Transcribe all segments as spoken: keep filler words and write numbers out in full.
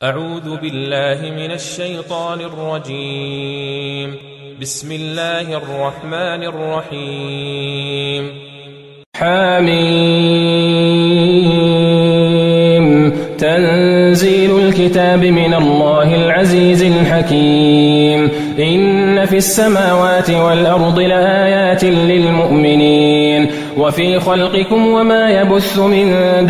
أعوذ بالله من الشيطان الرجيم. بسم الله الرحمن الرحيم. حميم. تنزيل الكتاب من الله العزيز الحكيم. إن في السماوات والأرض لآيات للمؤمنين وفي خلقكم وما يبث من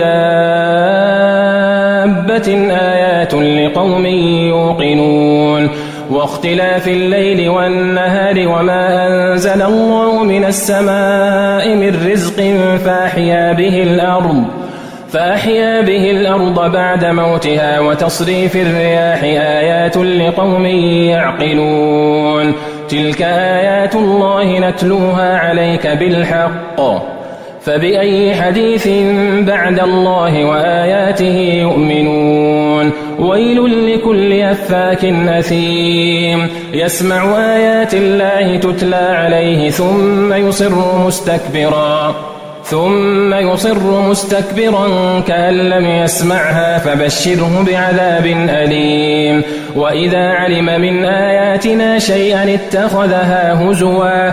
دابة آيات لقوم يوقنون واختلاف الليل والنهار وما أنزل الله من السماء من رزق فأحيا به الأرض فأحيا به الأرض بعد موتها وتصريف الرياح آيات لقوم يعقلون. تلك آيات الله نتلوها عليك بالحق فبأي حديث بعد الله وآياته يؤمنون. ويل لكل أفاك أثيم يسمع آيات الله تتلى عليه ثم يصر مستكبرا ثم يصر مستكبرا كأن لم يسمعها فبشره بعذاب أليم. وإذا علم من آياتنا شيئا اتخذها هزوا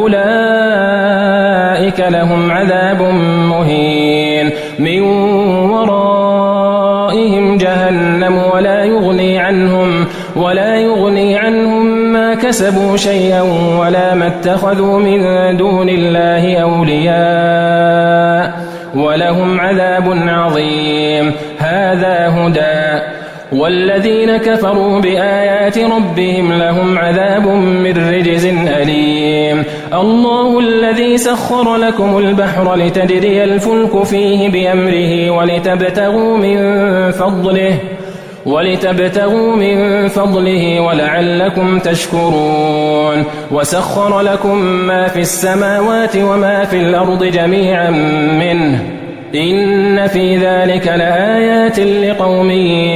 أولئك لهم عذاب مهين من ورائهم جهنم ولا يغني عنهم ولا يغني عنهم ما كسبوا شيئا ولا ما اتخذوا من دون الله أولياء ولهم عذاب عظيم. هذا هدى والذين كفروا بآيات ربهم لهم عذاب من رجز أليم. الله الذي سخر لكم البحر لتجري الفلك فيه بأمره ولتبتغوا من فضله ولتبتغوا من فضله ولعلكم تشكرون. وسخر لكم ما في السماوات وما في الأرض جميعا منه إن في ذلك لآيات لقوم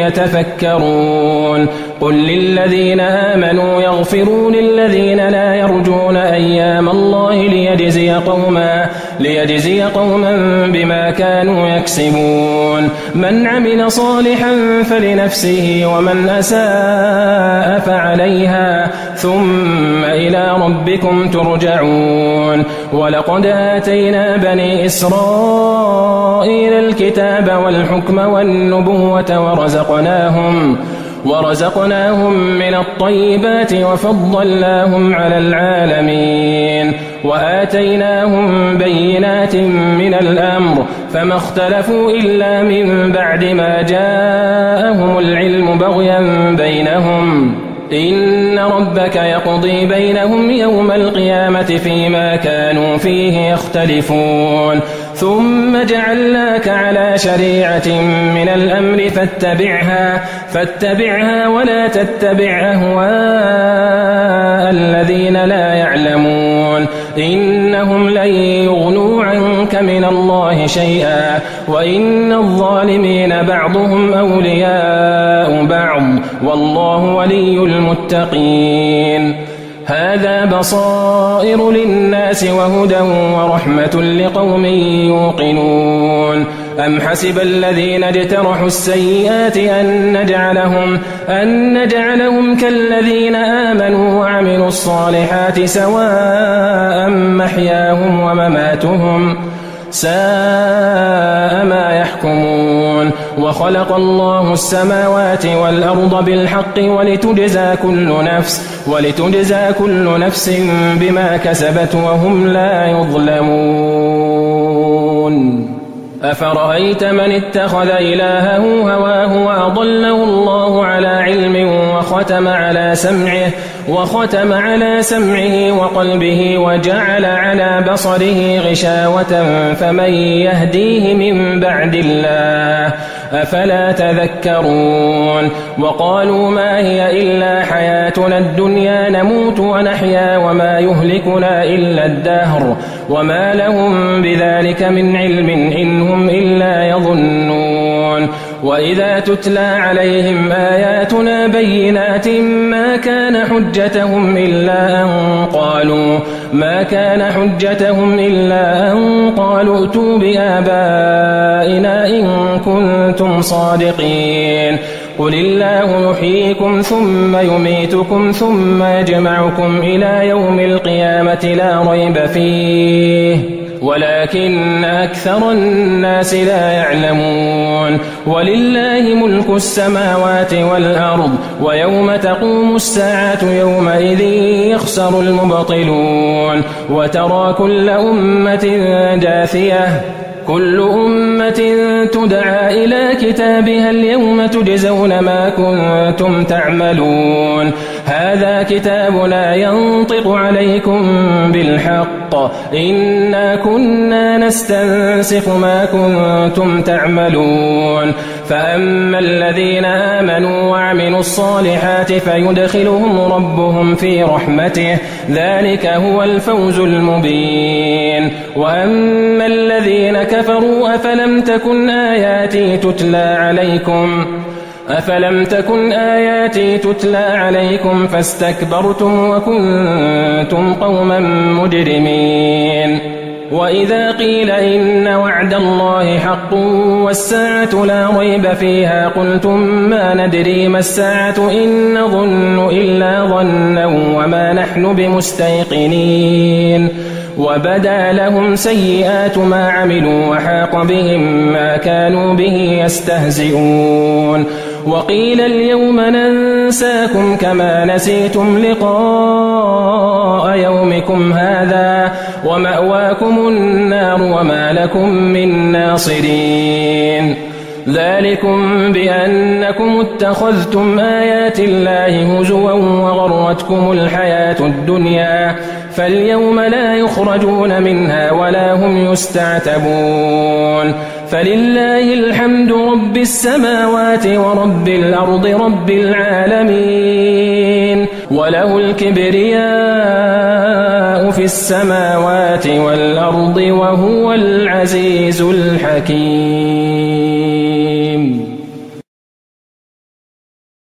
يتفكرون. قل للذين آمنوا يغفروا للذين لا يرجون أيام الله ليجزي قوما ليجزي قوما بما كانوا يكسبون. من عمل صالحا فلنفسه ومن أساء فعليها ثم إلى ربكم ترجعون. ولقد آتينا بني إسرائيل الكتاب والحكم والنبوة ورزقناهم ورزقناهم من الطيبات وفضلناهم على العالمين وآتيناهم بينات من الأمر فما اختلفوا إلا من بعد ما جاءهم العلم بغيا بينهم. إن ربك يقضي بينهم يوم القيامة فيما كانوا فيه يختلفون. ثم جعلناك على شريعة من الأمر فاتبعها فاتبعها ولا تتبع أهواء الذين لا يعلمون إنهم لن يغنوا عنك من الله شيئا وإن الظالمين بعضهم أولياء بعض والله ولي المتقين. هذا بصائر للناس وهدى ورحمة لقوم يوقنون. أم حسب الذين اجترحوا السيئات أن نجعلهم, أن نجعلهم كالذين آمنوا وعملوا الصالحات سواء محياهم ومماتهم ساء ما يحكمون. وخلق الله السماوات والأرض بالحق ولتجزى كل نفس ولتجزى كل نفس بما كسبت وهم لا يظلمون. أفرأيت من اتخذ إلهه هواه وأضله الله على علم وختم على سمعه وختم على سمعه وقلبه وجعل على بصره غشاوة فمن يهديه من بعد الله أفلا تذكرون. وقالوا ما هي إلا حياتنا الدنيا نموت ونحيا وما يهلكنا إلا الدهر وما لهم بذلك من علم إن هم إلا يظنون. وإذا تتلى عليهم آياتنا بينات ما كان حجتهم إلا أن قالوا ما كان حجتهم إلا أن قالوا ائتوا بآبائنا إن كنتم صادقين. قل الله يحييكم ثم يميتكم ثم يجمعكم إلى يوم القيامة لا ريب فيه ولكن أكثر الناس لا يعلمون ولله ملك السماوات والأرض ويوم تقوم الساعة يومئذ يخسر المبطلون وترى كل أمة جاثية كل أمة تدعى إلى كتابها اليوم تجزون ما كنتم تعملون هذا كتابنا ينطق عليكم بالحق إنا كنا نستنسخ ما كنتم تعملون فأما الذين آمنوا وعملوا الصالحات فيدخلهم ربهم في رحمته ذلك هو الفوز المبين وأما الذين كفروا أفلم تكن آياتي تتلى عليكم أفلم تكن آياتي تتلى عليكم فاستكبرتم وكنتم قوما مجرمين وإذا قيل إن وعد الله حق والساعة لا ريب فيها قلتم ما ندري ما الساعة إن نظن إلا ظنا وما نحن بمستيقنين وبدا لهم سيئات ما عملوا وحاق بهم ما كانوا به يستهزئون وقيل اليوم ننساكم كما نسيتم لقاء يومكم هذا ومأواكم النار وما لكم من ناصرين ذلكم بأنكم اتخذتم آيات الله هزوا وغرتكم الحياة الدنيا فاليوم لا يخرجون منها ولا هم يستعتبون فلله الحمد رب السماوات ورب الأرض رب العالمين وله الكبرياء في السماوات والأرض وهو العزيز الحكيم.